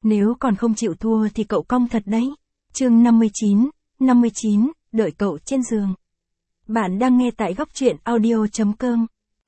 Nếu còn không chịu thua thì cậu cong thật đấy. Chương 59, đợi cậu trên giường. Bạn đang nghe tại góc truyện audio.com.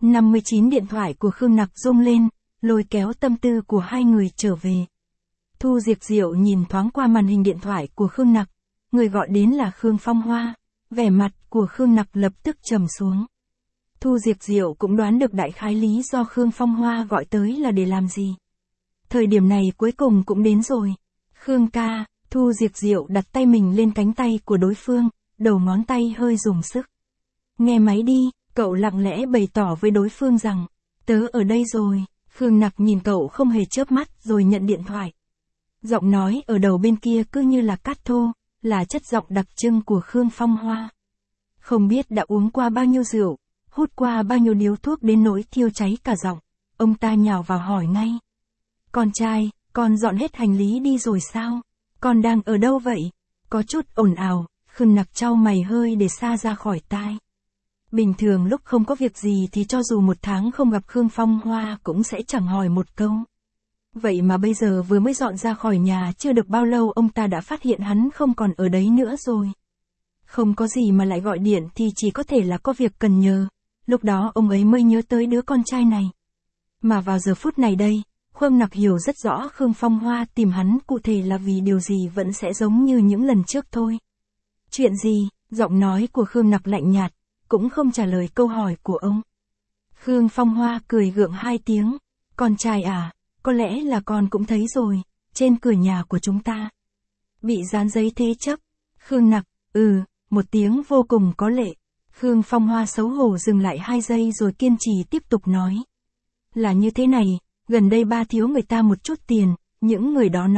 59 điện thoại của Khương Nặc rung lên, lôi kéo tâm tư của hai người trở về. Thu Diệp Diệu nhìn thoáng qua màn hình điện thoại của Khương Nặc, người gọi đến là Khương Phong Hoa, vẻ mặt của Khương Nặc lập tức trầm xuống. Thu Diệp Diệu cũng đoán được đại khái lý do Khương Phong Hoa gọi tới là để làm gì. Thời điểm này cuối cùng cũng đến rồi. Khương ca, Thu Diệp Diệu đặt tay mình lên cánh tay của đối phương, đầu ngón tay hơi dùng sức. Nghe máy đi, cậu lặng lẽ bày tỏ với đối phương rằng, tớ ở đây rồi. Khương Nặc nhìn cậu không hề chớp mắt rồi nhận điện thoại. Giọng nói ở đầu bên kia cứ như là cát thô, là chất giọng đặc trưng của Khương Phong Hoa. Không biết đã uống qua bao nhiêu rượu, hút qua bao nhiêu điếu thuốc đến nỗi thiêu cháy cả giọng, ông ta nhào vào hỏi ngay. Con trai, con dọn hết hành lý đi rồi sao? Con đang ở đâu vậy? Có chút ồn ào, Khương Nặc chau mày hơi để xa ra khỏi tai. Bình thường lúc không có việc gì thì cho dù một tháng không gặp Khương Phong Hoa cũng sẽ chẳng hỏi một câu. Vậy mà bây giờ vừa mới dọn ra khỏi nhà chưa được bao lâu ông ta đã phát hiện hắn không còn ở đấy nữa rồi. Không có gì mà lại gọi điện thì chỉ có thể là có việc cần nhờ, lúc đó ông ấy mới nhớ tới đứa con trai này. Mà vào giờ phút này đây, Khương Nặc hiểu rất rõ Khương Phong Hoa tìm hắn cụ thể là vì điều gì vẫn sẽ giống như những lần trước thôi. Chuyện gì? Giọng nói của Khương Nặc lạnh nhạt, cũng không trả lời câu hỏi của ông. Khương Phong Hoa cười gượng hai tiếng, con trai à, có lẽ là con cũng thấy rồi, trên cửa nhà của chúng ta bị dán giấy thế chấp. Khương Nặc, một tiếng vô cùng có lệ. Khương Phong Hoa xấu hổ dừng lại 2 giây rồi kiên trì tiếp tục nói. Là như thế này, gần đây ba thiếu người ta một chút tiền, những người đó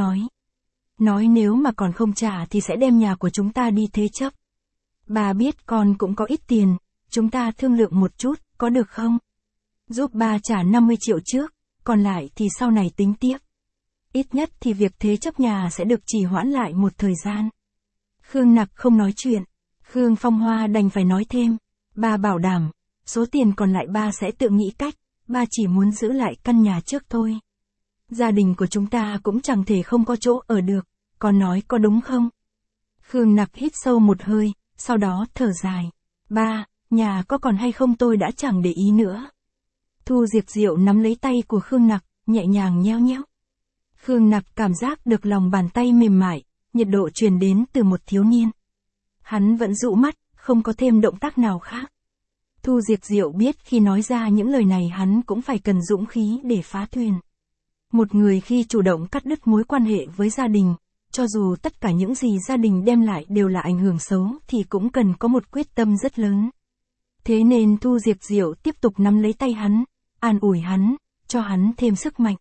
nói nếu mà còn không trả thì sẽ đem nhà của chúng ta đi thế chấp. Bà biết con cũng có ít tiền, chúng ta thương lượng một chút, có được không? Giúp ba trả 50 triệu trước, còn lại thì sau này tính tiếp. Ít nhất thì việc thế chấp nhà sẽ được trì hoãn lại một thời gian. Khương Nặc không nói chuyện, Khương Phong Hoa đành phải nói thêm. Ba bảo đảm, số tiền còn lại ba sẽ tự nghĩ cách, ba chỉ muốn giữ lại căn nhà trước thôi. Gia đình của chúng ta cũng chẳng thể không có chỗ ở được, con nói có đúng không? Khương Nặc hít sâu một hơi, sau đó thở dài. Ba, nhà có còn hay không tôi đã chẳng để ý nữa. Thu Diệp Diệu nắm lấy tay của Khương Nặc, nhẹ nhàng nheo nhéo. Khương Nặc cảm giác được lòng bàn tay mềm mại, nhiệt độ truyền đến từ một thiếu niên. Hắn vẫn dụ mắt, không có thêm động tác nào khác. Thu Diệp Diệu biết khi nói ra những lời này hắn cũng phải cần dũng khí để phá thuyền. Một người khi chủ động cắt đứt mối quan hệ với gia đình, cho dù tất cả những gì gia đình đem lại đều là ảnh hưởng xấu thì cũng cần có một quyết tâm rất lớn. Thế nên Thu Diệp Diệu tiếp tục nắm lấy tay hắn, an ủi hắn, cho hắn thêm sức mạnh.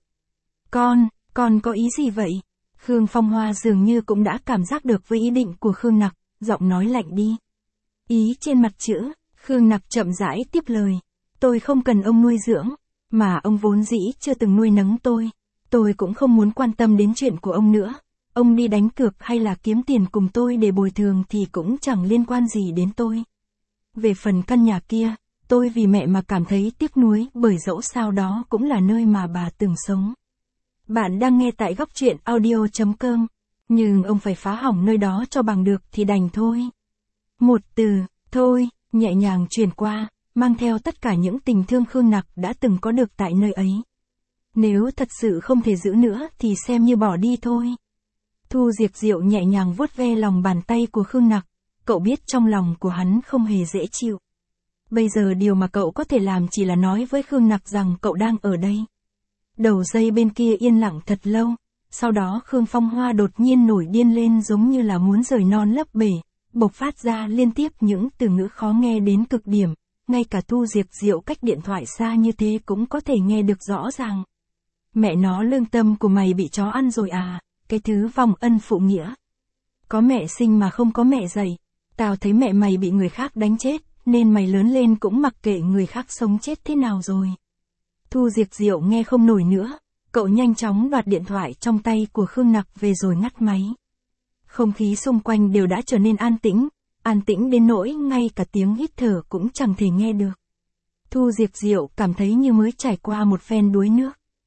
Con có ý gì vậy? Khương Phong Hoa dường như cũng đã cảm giác được với ý định của Khương Nặc, giọng nói lạnh đi. Ý trên mặt chữ, Khương Nặc chậm rãi tiếp lời. Tôi không cần ông nuôi dưỡng, mà ông vốn dĩ chưa từng nuôi nấng tôi. Tôi cũng không muốn quan tâm đến chuyện của ông nữa. Ông đi đánh cược hay là kiếm tiền cùng tôi để bồi thường thì cũng chẳng liên quan gì đến tôi. Về phần căn nhà kia, tôi vì mẹ mà cảm thấy tiếc nuối bởi dẫu sao đó cũng là nơi mà bà từng sống. Bạn đang nghe tại góc truyện audio.com, nhưng ông phải phá hỏng nơi đó cho bằng được thì đành thôi. Một từ, thôi, nhẹ nhàng truyền qua, mang theo tất cả những tình thương Khương Nặc đã từng có được tại nơi ấy. Nếu thật sự không thể giữ nữa thì xem như bỏ đi thôi. Thu Diệp Diệu nhẹ nhàng vuốt ve lòng bàn tay của Khương Nặc, cậu biết trong lòng của hắn không hề dễ chịu. Bây giờ điều mà cậu có thể làm chỉ là nói với Khương Nặc rằng cậu đang ở đây. Đầu dây bên kia yên lặng thật lâu, sau đó Khương Phong Hoa đột nhiên nổi điên lên giống như là muốn rời non lấp bể, bộc phát ra liên tiếp những từ ngữ khó nghe đến cực điểm, ngay cả Thu Diệp Diệu cách điện thoại xa như thế cũng có thể nghe được rõ ràng. Mẹ nó, lương tâm của mày bị chó ăn rồi à, cái thứ vong ân phụ nghĩa. Có mẹ sinh mà không có mẹ dạy, tao thấy mẹ mày bị người khác đánh chết, nên mày lớn lên cũng mặc kệ người khác sống chết thế nào rồi. Thu Diệp Diệu nghe không nổi nữa, cậu nhanh chóng đoạt điện thoại trong tay của Khương Nặc về rồi ngắt máy. Không khí xung quanh đều đã trở nên an tĩnh đến nỗi ngay cả tiếng hít thở cũng chẳng thể nghe được. Thu Diệp Diệu cảm thấy như mới trải qua một phen đuối nước.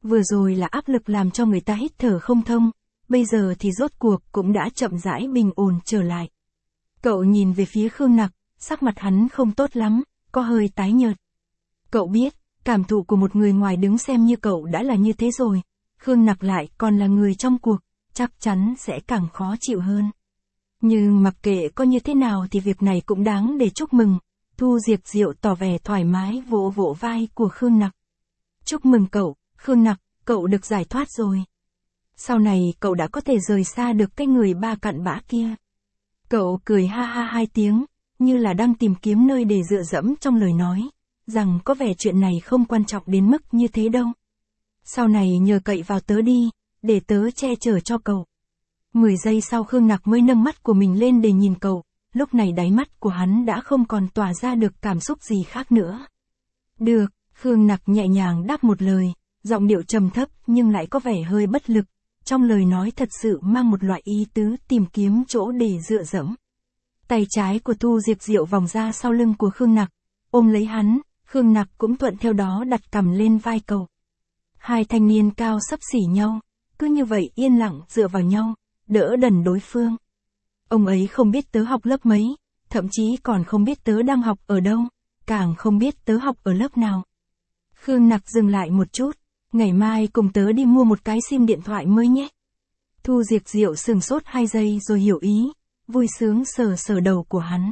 Vừa rồi là áp lực làm cho người ta hít thở không thông, bây giờ thì rốt cuộc cũng đã chậm rãi bình ổn trở lại. Cậu nhìn về phía Khương Nặc, sắc mặt hắn không tốt lắm, có hơi tái nhợt. Cậu biết, cảm thụ của một người ngoài đứng xem như cậu đã là như thế rồi, Khương Nặc lại còn là người trong cuộc, chắc chắn sẽ càng khó chịu hơn. Nhưng mặc kệ có như thế nào thì việc này cũng đáng để chúc mừng. Thu Diệp Diệu tỏ vẻ thoải mái vỗ vỗ vai của Khương Nặc. Chúc mừng cậu, Khương Nặc, cậu được giải thoát rồi. Sau này cậu đã có thể rời xa được cái người ba cặn bã kia. Cậu cười ha ha hai tiếng, như là đang tìm kiếm nơi để dựa dẫm trong lời nói, rằng có vẻ chuyện này không quan trọng đến mức như thế đâu. Sau này nhờ cậy vào tớ đi, để tớ che chở cho cậu. 10 giây sau Khương Nặc mới nâng mắt của mình lên để nhìn cậu, lúc này đáy mắt của hắn đã không còn tỏa ra được cảm xúc gì khác nữa. Được, Khương Nặc nhẹ nhàng đáp một lời, giọng điệu trầm thấp nhưng lại có vẻ hơi bất lực, trong lời nói thật sự mang một loại ý tứ tìm kiếm chỗ để dựa dẫm. Tay trái của Thu Diệp Diệu vòng ra sau lưng của Khương Nặc, ôm lấy hắn, Khương Nặc cũng thuận theo đó đặt cằm lên vai cậu. Hai thanh niên cao xấp xỉ nhau, cứ như vậy yên lặng dựa vào nhau, đỡ đần đối phương. Ông ấy không biết tớ học lớp mấy, thậm chí còn không biết tớ đang học ở đâu, càng không biết tớ học ở lớp nào. Khương Nặc dừng lại một chút, ngày mai cùng tớ đi mua một cái sim điện thoại mới nhé. Thu Diệp Diệu sừng sốt 2 giây rồi hiểu ý, vui sướng sờ sờ đầu của hắn.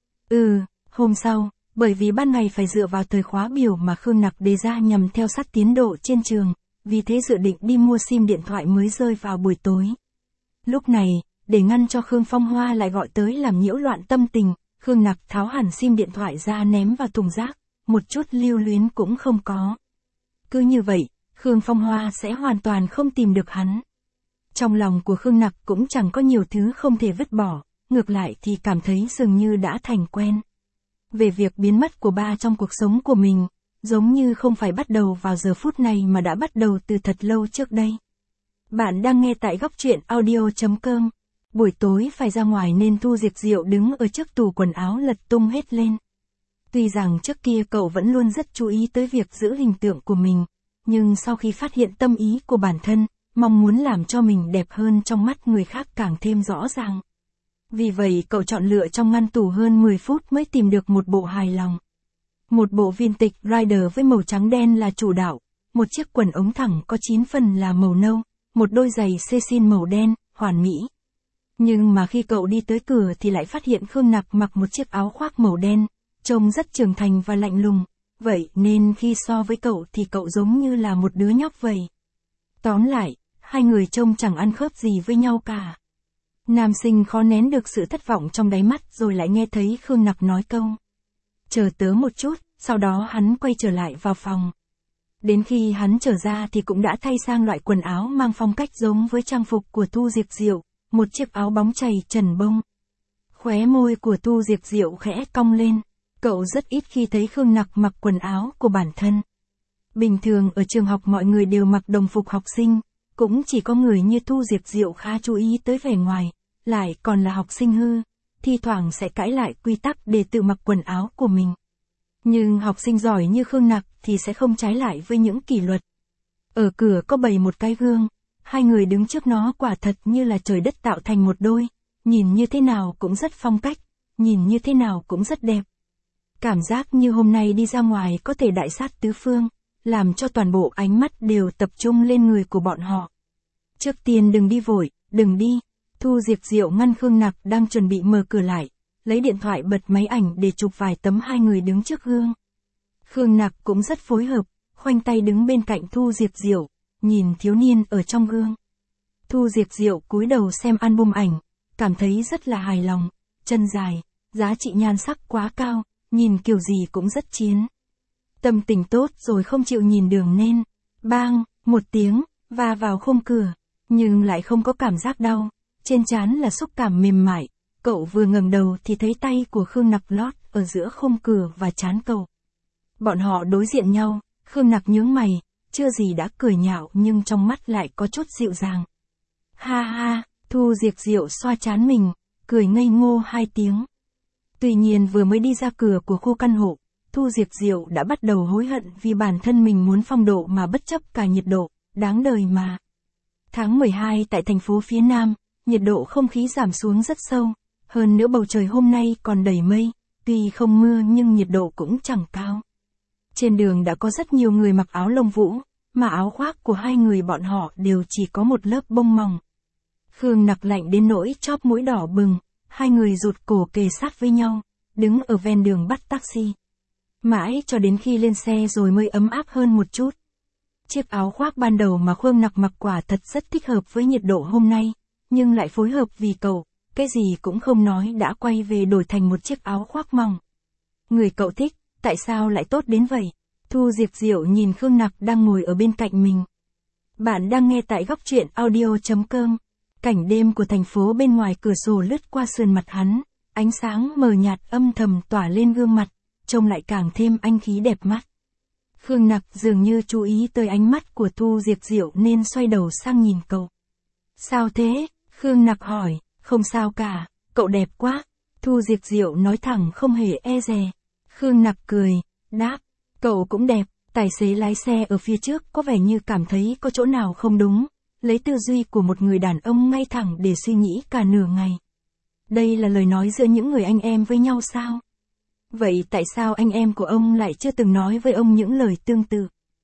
Hôm sau, bởi vì ban ngày phải dựa vào thời khóa biểu mà Khương Nặc đề ra nhằm theo sát tiến độ trên trường, vì thế dự định đi mua sim điện thoại mới rơi vào buổi tối. Lúc này, để ngăn cho Khương Phong Hoa lại gọi tới làm nhiễu loạn tâm tình, Khương Nặc tháo hẳn sim điện thoại ra ném vào thùng rác, một chút lưu luyến cũng không có. Cứ như vậy, Khương Phong Hoa sẽ hoàn toàn không tìm được hắn. Trong lòng của Khương Nặc cũng chẳng có nhiều thứ không thể vứt bỏ, ngược lại thì cảm thấy dường như đã thành quen. Về việc biến mất của ba trong cuộc sống của mình, giống như không phải bắt đầu vào giờ phút này mà đã bắt đầu từ thật lâu trước đây. Bạn đang nghe tại góc truyện audio.com. Buổi tối phải ra ngoài nên Thu Diệp Diệu đứng ở trước tủ quần áo lật tung hết lên. Tuy rằng trước kia cậu vẫn luôn rất chú ý tới việc giữ hình tượng của mình, nhưng sau khi phát hiện tâm ý của bản thân, mong muốn làm cho mình đẹp hơn trong mắt người khác càng thêm rõ ràng. Vì vậy cậu chọn lựa trong ngăn tủ hơn 10 phút mới tìm được một bộ hài lòng. Một bộ vintage rider với màu trắng đen là chủ đạo, một chiếc quần ống thẳng có 9 phần là màu nâu, một đôi giày Cecil màu đen, hoàn mỹ. Nhưng mà khi cậu đi tới cửa thì lại phát hiện Khương Nặc mặc một chiếc áo khoác màu đen, trông rất trưởng thành và lạnh lùng, vậy nên khi so với cậu thì cậu giống như là một đứa nhóc vậy. Tóm lại, hai người trông chẳng ăn khớp gì với nhau cả. Nam sinh khó nén được sự thất vọng trong đáy mắt rồi lại nghe thấy Khương Nặc nói câu: chờ tớ một chút, sau đó hắn quay trở lại vào phòng. Đến khi hắn trở ra thì cũng đã thay sang loại quần áo mang phong cách giống với trang phục của Thu Diệp Diệu, một chiếc áo bóng chày trần bông. Khóe môi của Thu Diệp Diệu khẽ cong lên, cậu rất ít khi thấy Khương Nặc mặc quần áo của bản thân. Bình thường ở trường học mọi người đều mặc đồng phục học sinh, cũng chỉ có người như Thu Diệp Diệu khá chú ý tới vẻ ngoài, lại còn là học sinh hư, thi thoảng sẽ cãi lại quy tắc để tự mặc quần áo của mình. Nhưng học sinh giỏi như Khương Nặc thì sẽ không trái lại với những kỷ luật. Ở cửa có bày một cái gương, hai người đứng trước nó quả thật như là trời đất tạo thành một đôi, nhìn như thế nào cũng rất phong cách, nhìn như thế nào cũng rất đẹp. Cảm giác như hôm nay đi ra ngoài có thể đại sát tứ phương, làm cho toàn bộ ánh mắt đều tập trung lên người của bọn họ. Trước tiên đừng đi vội, đừng đi. Thu Diệp Diệu ngăn Khương Nặc đang chuẩn bị mở cửa lại, lấy điện thoại bật máy ảnh để chụp vài tấm hai người đứng trước gương. Khương Nặc cũng rất phối hợp, khoanh tay đứng bên cạnh Thu Diệp Diệu, nhìn thiếu niên ở trong gương. Thu Diệp Diệu cúi đầu xem album ảnh, cảm thấy rất là hài lòng, chân dài, giá trị nhan sắc quá cao, nhìn kiểu gì cũng rất chiến. Tâm tình tốt rồi không chịu nhìn đường nên, bang, một tiếng, va vào khung cửa, nhưng lại không có cảm giác đau, trên trán là xúc cảm mềm mại. Cậu vừa ngẩng đầu thì thấy tay của Khương Nặc lót ở giữa khung cửa và trán cậu. Bọn họ đối diện nhau, Khương Nặc nhướng mày, chưa gì đã cười nhạo nhưng trong mắt lại có chút dịu dàng. Ha ha, Thu Diệp Diệu xoa trán mình, cười ngây ngô hai tiếng. Tuy nhiên vừa mới đi ra cửa của khu căn hộ, Thu Diệp Diệu đã bắt đầu hối hận vì bản thân mình muốn phong độ mà bất chấp cả nhiệt độ, đáng đời mà. Tháng 12 tại thành phố phía Nam, nhiệt độ không khí giảm xuống rất sâu, hơn nữa bầu trời hôm nay còn đầy mây, tuy không mưa nhưng nhiệt độ cũng chẳng cao. Trên đường đã có rất nhiều người mặc áo lông vũ, mà áo khoác của hai người bọn họ đều chỉ có một lớp bông mỏng. Khương Nặc lạnh đến nỗi chóp mũi đỏ bừng, hai người rụt cổ kề sát với nhau, đứng ở ven đường bắt taxi. Mãi cho đến khi lên xe rồi mới ấm áp hơn một chút. Chiếc áo khoác ban đầu mà Khương Nặc mặc quả thật rất thích hợp với nhiệt độ hôm nay, nhưng lại phối hợp vì cậu, cái gì cũng không nói đã quay về đổi thành một chiếc áo khoác mỏng. Người cậu thích, tại sao lại tốt đến vậy? Thu Diệp Diệu nhìn Khương Nặc đang ngồi ở bên cạnh mình. Bạn đang nghe tại góc truyện audio.com. Cảnh đêm của thành phố bên ngoài cửa sổ lướt qua sườn mặt hắn, ánh sáng mờ nhạt âm thầm tỏa lên gương mặt, trông lại càng thêm anh khí đẹp mắt. Khương Nặc dường như chú ý tới ánh mắt của Thu Diệp Diệu nên xoay đầu sang nhìn cậu. Sao thế? Khương Nặc hỏi. Không sao cả, cậu đẹp quá. Thu Diệp Diệu nói thẳng không hề e dè. Khương Nặc cười, đáp, cậu cũng đẹp. Tài xế lái xe ở phía trước có vẻ như cảm thấy có chỗ nào không đúng, lấy tư duy của một người đàn ông ngay thẳng để suy nghĩ cả nửa ngày. Đây là lời nói giữa những người anh em với nhau sao? Vậy tại sao anh em của ông lại chưa từng nói với ông những lời tương tự?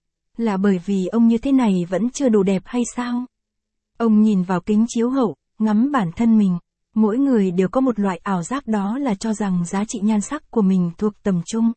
Là bởi vì ông như thế này vẫn chưa đủ đẹp hay sao? Ông nhìn vào kính chiếu hậu, ngắm bản thân mình. Mỗi người đều có một loại ảo giác, đó là cho rằng giá trị nhan sắc của mình thuộc tầm trung.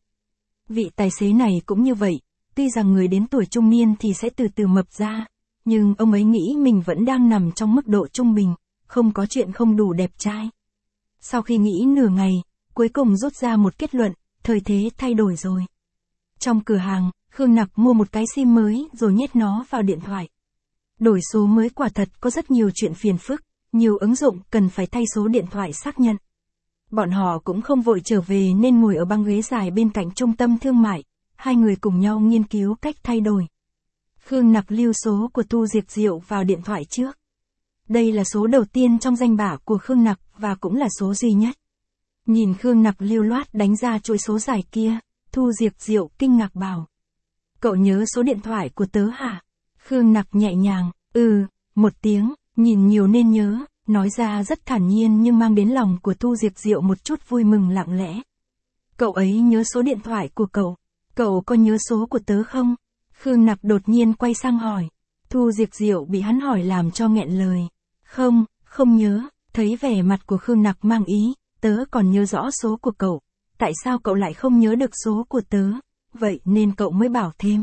Vị tài xế này cũng như vậy, tuy rằng người đến tuổi trung niên thì sẽ từ từ mập ra, nhưng ông ấy nghĩ mình vẫn đang nằm trong mức độ trung bình, không có chuyện không đủ đẹp trai. Sau khi nghĩ nửa ngày, cuối cùng rút ra một kết luận, thời thế thay đổi rồi. Trong cửa hàng, Khương Nặc mua một cái SIM mới rồi nhét nó vào điện thoại. Đổi số mới quả thật có rất nhiều chuyện phiền phức, nhiều ứng dụng cần phải thay số điện thoại xác nhận. Bọn họ cũng không vội trở về nên ngồi ở băng ghế dài bên cạnh trung tâm thương mại, hai người cùng nhau nghiên cứu cách thay đổi. Khương Nặc lưu số của Thu Diệp Diệu vào điện thoại trước. Đây là số đầu tiên trong danh bạ của Khương Nặc và cũng là số duy nhất. Nhìn Khương Nặc lưu loát đánh ra chuỗi số dài kia, Thu Diệp Diệu kinh ngạc bảo. Cậu nhớ số điện thoại của tớ hả? Khương Nặc nhẹ nhàng, một tiếng, nhìn nhiều nên nhớ, nói ra rất thản nhiên nhưng mang đến lòng của Thu Diệp Diệu một chút vui mừng lặng lẽ. Cậu ấy nhớ số điện thoại của cậu có nhớ số của tớ không? Khương Nặc đột nhiên quay sang hỏi. Thu Diệp Diệu bị hắn hỏi làm cho nghẹn lời. Không nhớ, thấy vẻ mặt của Khương Nặc mang ý, tớ còn nhớ rõ số của cậu, tại sao cậu lại không nhớ được số của tớ, vậy nên cậu mới bảo thêm.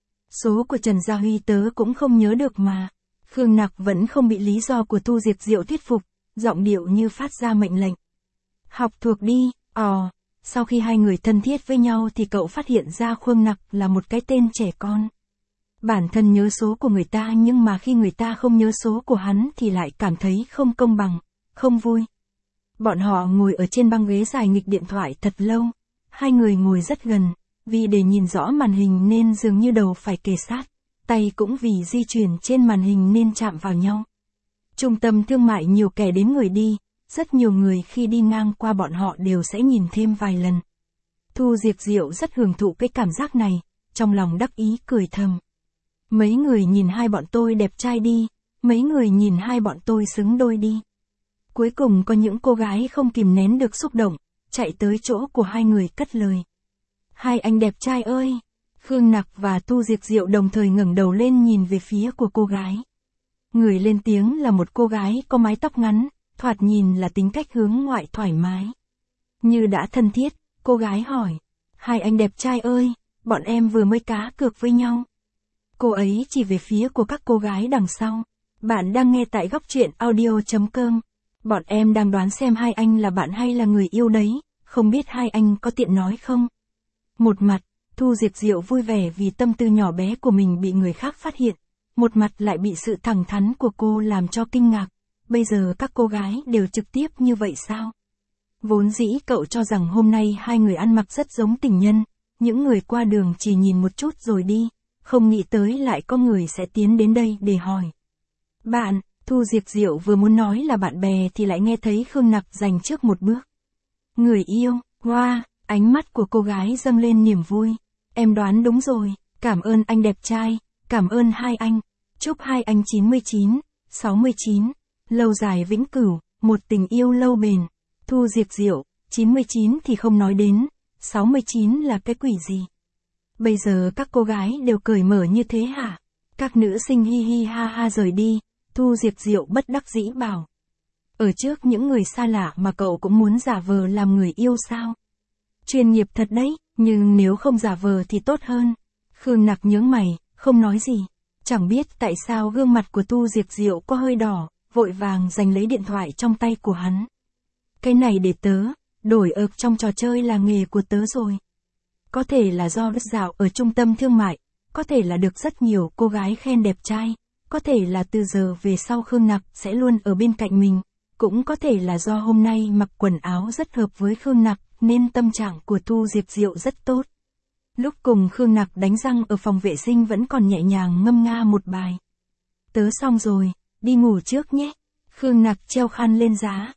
Số của Trần Gia Huy tớ cũng không nhớ được mà. Khương Nặc vẫn không bị lý do của Thu Diệp Diệu thuyết phục, giọng điệu như phát ra mệnh lệnh. Học thuộc đi, Sau khi hai người thân thiết với nhau thì cậu phát hiện ra Khương Nặc là một cái tên trẻ con. Bản thân nhớ số của người ta nhưng mà khi người ta không nhớ số của hắn thì lại cảm thấy không công bằng, không vui. Bọn họ ngồi ở trên băng ghế dài nghịch điện thoại thật lâu, hai người ngồi rất gần, vì để nhìn rõ màn hình nên dường như đầu phải kề sát, tay cũng vì di chuyển trên màn hình nên chạm vào nhau. Trung tâm thương mại nhiều kẻ đến người đi, rất nhiều người khi đi ngang qua bọn họ đều sẽ nhìn thêm vài lần. Thu Diệp Diệu rất hưởng thụ cái cảm giác này, trong lòng đắc ý cười thầm. Mấy người nhìn hai bọn tôi đẹp trai đi, mấy người nhìn hai bọn tôi xứng đôi đi. Cuối cùng có những cô gái không kìm nén được xúc động, chạy tới chỗ của hai người cất lời. Hai anh đẹp trai ơi! Khương Nặc và Thu Diệp Diệu đồng thời ngẩng đầu lên nhìn về phía của cô gái. Người lên tiếng là một cô gái có mái tóc ngắn, thoạt nhìn là tính cách hướng ngoại thoải mái. Như đã thân thiết, cô gái hỏi. Hai anh đẹp trai ơi, bọn em vừa mới cá cược với nhau. Cô ấy chỉ về phía của các cô gái đằng sau. Bạn đang nghe tại góc truyện audio.com. Bọn em đang đoán xem hai anh là bạn hay là người yêu đấy, không biết hai anh có tiện nói không? Một mặt, Thu Diệp Diệu vui vẻ vì tâm tư nhỏ bé của mình bị người khác phát hiện. Một mặt lại bị sự thẳng thắn của cô làm cho kinh ngạc. Bây giờ các cô gái đều trực tiếp như vậy sao? Vốn dĩ cậu cho rằng hôm nay hai người ăn mặc rất giống tình nhân, những người qua đường chỉ nhìn một chút rồi đi, không nghĩ tới lại có người sẽ tiến đến đây để hỏi. Bạn, Thu Diệp Diệu vừa muốn nói là bạn bè thì lại nghe thấy Khương Nặc giành trước một bước. Người yêu, wow, ánh mắt của cô gái dâng lên niềm vui. Em đoán đúng rồi, cảm ơn anh đẹp trai, cảm ơn hai anh. Chúc hai anh 99, 69, lâu dài vĩnh cửu, một tình yêu lâu bền. Thu Diệp Diệu, 99 thì không nói đến, 69 là cái quỷ gì? Bây giờ các cô gái đều cởi mở như thế hả? Các nữ sinh hi hi ha ha rời đi, Thu Diệp Diệu bất đắc dĩ bảo. Ở trước những người xa lạ mà cậu cũng muốn giả vờ làm người yêu sao? Chuyên nghiệp thật đấy, nhưng nếu không giả vờ thì tốt hơn. Khương Nặc nhướng mày, không nói gì. Chẳng biết tại sao gương mặt của Thu Diệp Diệu có hơi đỏ, vội vàng giành lấy điện thoại trong tay của hắn. Cái này để tớ, đổi ợp trong trò chơi là nghề của tớ rồi. Có thể là do đất dạo ở trung tâm thương mại, có thể là được rất nhiều cô gái khen đẹp trai, có thể là từ giờ về sau Khương Nặc sẽ luôn ở bên cạnh mình, cũng có thể là do hôm nay mặc quần áo rất hợp với Khương Nặc, nên tâm trạng của Thu Diệp Diệu rất tốt. Lúc cùng Khương Nặc đánh răng ở phòng vệ sinh vẫn còn nhẹ nhàng ngâm nga một bài. Tớ xong rồi, đi ngủ trước nhé. Khương Nặc treo khăn lên giá.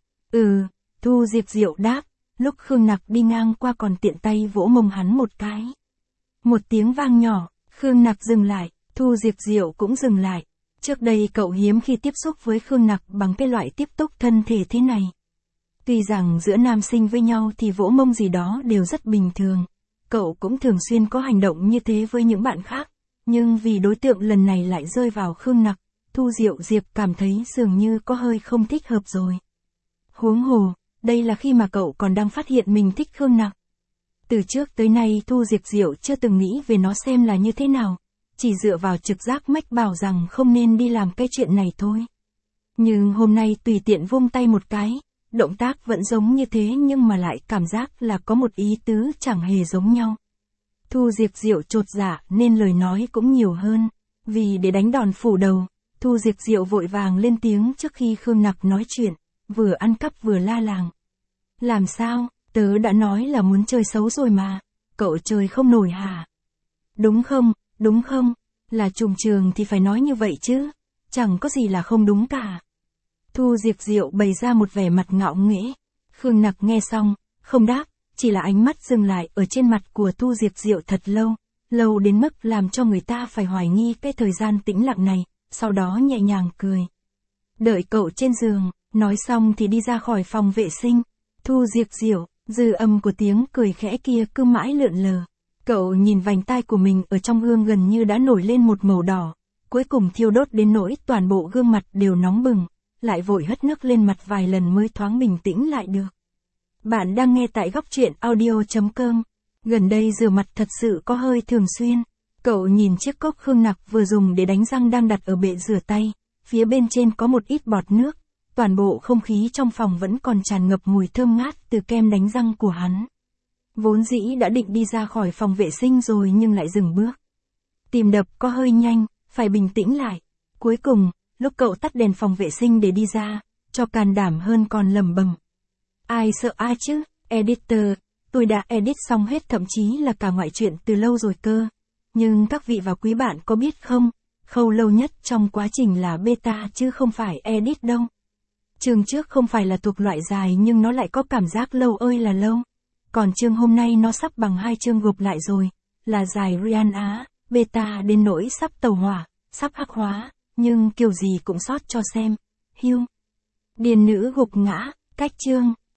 Thu Diệp Diệu đáp, lúc Khương Nặc đi ngang qua còn tiện tay vỗ mông hắn một cái. Một tiếng vang nhỏ, Khương Nặc dừng lại, Thu Diệp Diệu cũng dừng lại. Trước đây cậu hiếm khi tiếp xúc với Khương Nặc bằng cái loại tiếp xúc thân thể thế này. Tuy rằng giữa nam sinh với nhau thì vỗ mông gì đó đều rất bình thường. Cậu cũng thường xuyên có hành động như thế với những bạn khác. Nhưng vì đối tượng lần này lại rơi vào Khương Nặc, Thu Diệp cảm thấy dường như có hơi không thích hợp rồi. Huống hồ, đây là khi mà cậu còn đang phát hiện mình thích Khương Nặc. Từ trước tới nay Thu Diệp chưa từng nghĩ về nó xem là như thế nào. Chỉ dựa vào trực giác mách bảo rằng không nên đi làm cái chuyện này thôi. Nhưng hôm nay tùy tiện vung tay một cái, động tác vẫn giống như thế nhưng mà lại cảm giác là có một ý tứ chẳng hề giống nhau. Thu Diệp chột dạ nên lời nói cũng nhiều hơn. Vì để đánh đòn phủ đầu, Thu Diệp vội vàng lên tiếng trước khi Khương Nặc nói chuyện, vừa ăn cắp vừa la làng. Làm sao, tớ đã nói là muốn chơi xấu rồi mà, cậu chơi không nổi hả? Đúng không, là trùng trường thì phải nói như vậy chứ, chẳng có gì là không đúng cả. Thu Diệp bày ra một vẻ mặt ngạo nghễ. Khương Nặc nghe xong, không đáp, chỉ là ánh mắt dừng lại ở trên mặt của Thu Diệp thật lâu, lâu đến mức làm cho người ta phải hoài nghi cái thời gian tĩnh lặng này, sau đó nhẹ nhàng cười. Đợi cậu trên giường, nói xong thì đi ra khỏi phòng vệ sinh. Thu Diệp, dư âm của tiếng cười khẽ kia cứ mãi lượn lờ. Cậu nhìn vành tai của mình ở trong gương gần như đã nổi lên một màu đỏ, cuối cùng thiêu đốt đến nỗi toàn bộ gương mặt đều nóng bừng, lại vội hất nước lên mặt vài lần mới thoáng bình tĩnh lại được. Bạn đang nghe tại góc truyện audio.com. Gần đây rửa mặt thật sự có hơi thường xuyên. Cậu nhìn chiếc cốc Khương Nặc vừa dùng để đánh răng đang đặt ở bệ rửa tay, phía bên trên có một ít bọt nước, toàn bộ không khí trong phòng vẫn còn tràn ngập mùi thơm ngát từ kem đánh răng của hắn. Vốn dĩ đã định đi ra khỏi phòng vệ sinh rồi nhưng lại dừng bước. Tim đập có hơi nhanh, phải bình tĩnh lại. Cuối cùng, lúc cậu tắt đèn phòng vệ sinh để đi ra, cho can đảm hơn còn lẩm bẩm. Ai sợ ai chứ, editor, tôi đã edit xong hết thậm chí là cả ngoại truyện từ lâu rồi cơ. Nhưng các vị và quý bạn có biết không, khâu lâu nhất trong quá trình là beta chứ không phải edit đâu. Chương trước không phải là thuộc loại dài nhưng nó lại có cảm giác lâu ơi là lâu. Còn chương hôm nay nó sắp bằng 2 chương gộp lại rồi, là dài Rian Á, beta đến nỗi sắp tàu hỏa, sắp hắc hóa, nhưng kiểu gì cũng sót cho xem. Hiu. Điền nữ gục ngã, cách chương.